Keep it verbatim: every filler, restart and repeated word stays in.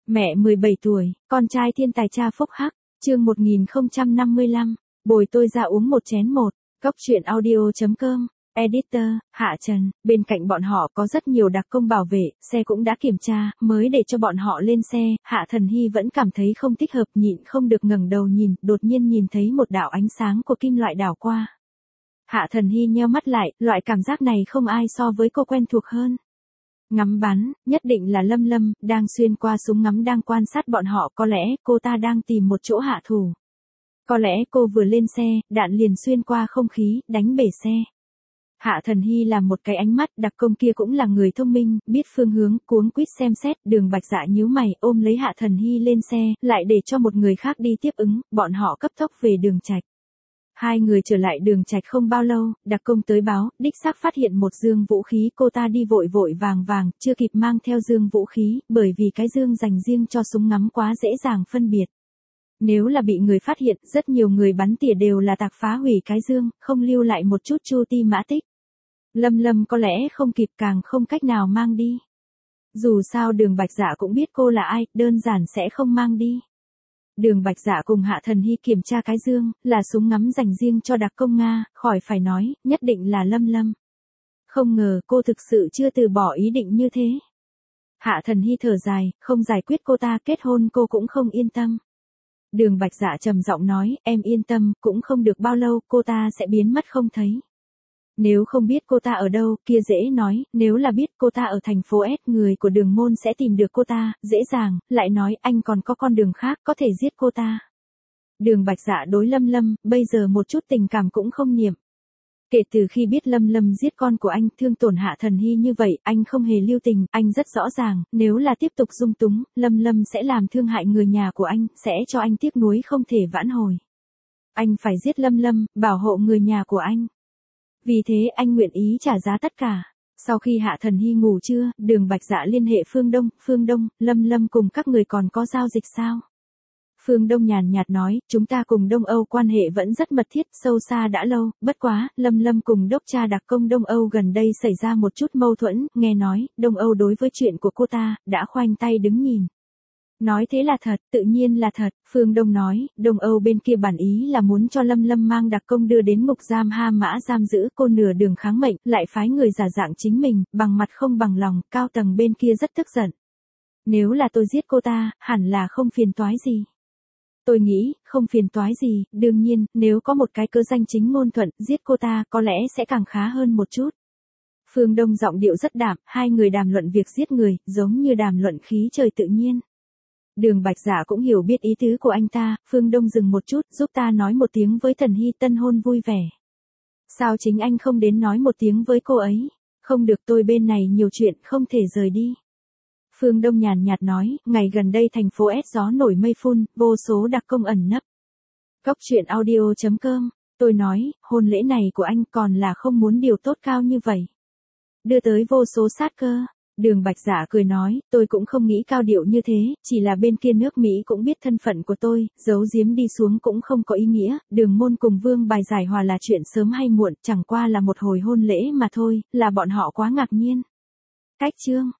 Mẹ mười bảy tuổi, con trai thiên tài cha phúc hắc, chương một nghìn không trăm năm mươi lăm, bồi tôi ra uống một chén một, góc truyện audio.com, editor, Hạ Trần, bên cạnh bọn họ có rất nhiều đặc công bảo vệ, xe cũng đã kiểm tra, mới để cho bọn họ lên xe, Hạ Thần Hy vẫn cảm thấy không thích hợp nhịn không được ngẩng đầu nhìn, đột nhiên nhìn thấy một đạo ánh sáng của kim loại đảo qua. Hạ Thần Hy nheo mắt lại, loại cảm giác này không ai so với cô quen thuộc hơn. Ngắm bắn, nhất định là Lâm Lâm, đang xuyên qua súng ngắm đang quan sát bọn họ, có lẽ cô ta đang tìm một chỗ hạ thủ. Có lẽ cô vừa lên xe, đạn liền xuyên qua không khí, đánh bể xe. Hạ Thần Hy làm một cái ánh mắt, đặc công kia cũng là người thông minh, biết phương hướng, cuống quýt xem xét, Đường Bạch Dạ nhíu mày, ôm lấy Hạ Thần Hy lên xe, lại để cho một người khác đi tiếp ứng, bọn họ cấp tốc về Đường Trạch. Hai người trở lại Đường Trạch không bao lâu, đặc công tới báo, đích xác phát hiện một dương vũ khí, cô ta đi vội vội vàng vàng, chưa kịp mang theo dương vũ khí, bởi vì cái dương dành riêng cho súng ngắm quá dễ dàng phân biệt. Nếu là bị người phát hiện, rất nhiều người bắn tỉa đều là tạc phá hủy cái dương, không lưu lại một chút chu ti mã tích. Lâm Lâm có lẽ không kịp, càng không cách nào mang đi. Dù sao Đường Bạch Dạ cũng biết cô là ai, đơn giản sẽ không mang đi. Đường Bạch Dạ cùng Hạ Thần Hy kiểm tra cái dương, là súng ngắm dành riêng cho đặc công Nga, khỏi phải nói, nhất định là Lâm Lâm. Không ngờ cô thực sự chưa từ bỏ ý định như thế. Hạ Thần Hy thở dài, không giải quyết cô ta kết hôn cô cũng không yên tâm. Đường Bạch Dạ trầm giọng nói, em yên tâm, cũng không được bao lâu cô ta sẽ biến mất không thấy. Nếu không biết cô ta ở đâu, kia dễ nói, nếu là biết cô ta ở thành phố S, người của Đường môn sẽ tìm được cô ta, dễ dàng, lại nói anh còn có con đường khác, có thể giết cô ta. Đường Bạch Dạ đối Lâm Lâm, bây giờ một chút tình cảm cũng không niệm. Kể từ khi biết Lâm Lâm giết con của anh, thương tổn Hạ Thần Hy như vậy, anh không hề lưu tình, anh rất rõ ràng, nếu là tiếp tục dung túng, Lâm Lâm sẽ làm thương hại người nhà của anh, sẽ cho anh tiếc nuối không thể vãn hồi. Anh phải giết Lâm Lâm, bảo hộ người nhà của anh. Vì thế anh nguyện ý trả giá tất cả. Sau khi Hạ Thần Hy ngủ trưa, Đường Bạch Dạ liên hệ Phương Đông, Phương Đông, Lâm Lâm cùng các người còn có giao dịch sao? Phương Đông nhàn nhạt nói, chúng ta cùng Đông Âu quan hệ vẫn rất mật thiết, sâu xa đã lâu, bất quá, Lâm Lâm cùng đốc cha đặc công Đông Âu gần đây xảy ra một chút mâu thuẫn, nghe nói, Đông Âu đối với chuyện của cô ta, đã khoanh tay đứng nhìn. Nói thế là thật, tự nhiên là thật, Phương Đông nói, Đông Âu bên kia bản ý là muốn cho Lâm Lâm mang đặc công đưa đến ngục giam Ha Mã giam giữ cô nửa đường kháng mệnh, lại phái người giả dạng chính mình, bằng mặt không bằng lòng, cao tầng bên kia rất tức giận. Nếu là tôi giết cô ta, hẳn là không phiền toái gì. Tôi nghĩ, không phiền toái gì, đương nhiên, nếu có một cái cơ danh chính ngôn thuận, giết cô ta, có lẽ sẽ càng khá hơn một chút. Phương Đông giọng điệu rất đạm, hai người đàm luận việc giết người, giống như đàm luận khí trời tự nhiên. Đường Bạch Dạ cũng hiểu biết ý tứ của anh ta, Phương Đông dừng một chút, giúp ta nói một tiếng với Thần Hy, tân hôn vui vẻ. Sao chính anh không đến nói một tiếng với cô ấy? Không được, tôi bên này nhiều chuyện, không thể rời đi. Phương Đông nhàn nhạt nói, ngày gần đây thành phố S gió nổi mây phun, vô số đặc công ẩn nấp. Góc truyện audio.com, tôi nói, hôn lễ này của anh còn là không muốn điều tốt cao như vậy. Đưa tới vô số sát cơ. Đường Bạch Dạ cười nói, tôi cũng không nghĩ cao điệu như thế, chỉ là bên kia nước Mỹ cũng biết thân phận của tôi, giấu giếm đi xuống cũng không có ý nghĩa, Đường môn cùng Vương bài giải hòa là chuyện sớm hay muộn, chẳng qua là một hồi hôn lễ mà thôi, là bọn họ quá ngạc nhiên. Cách chương.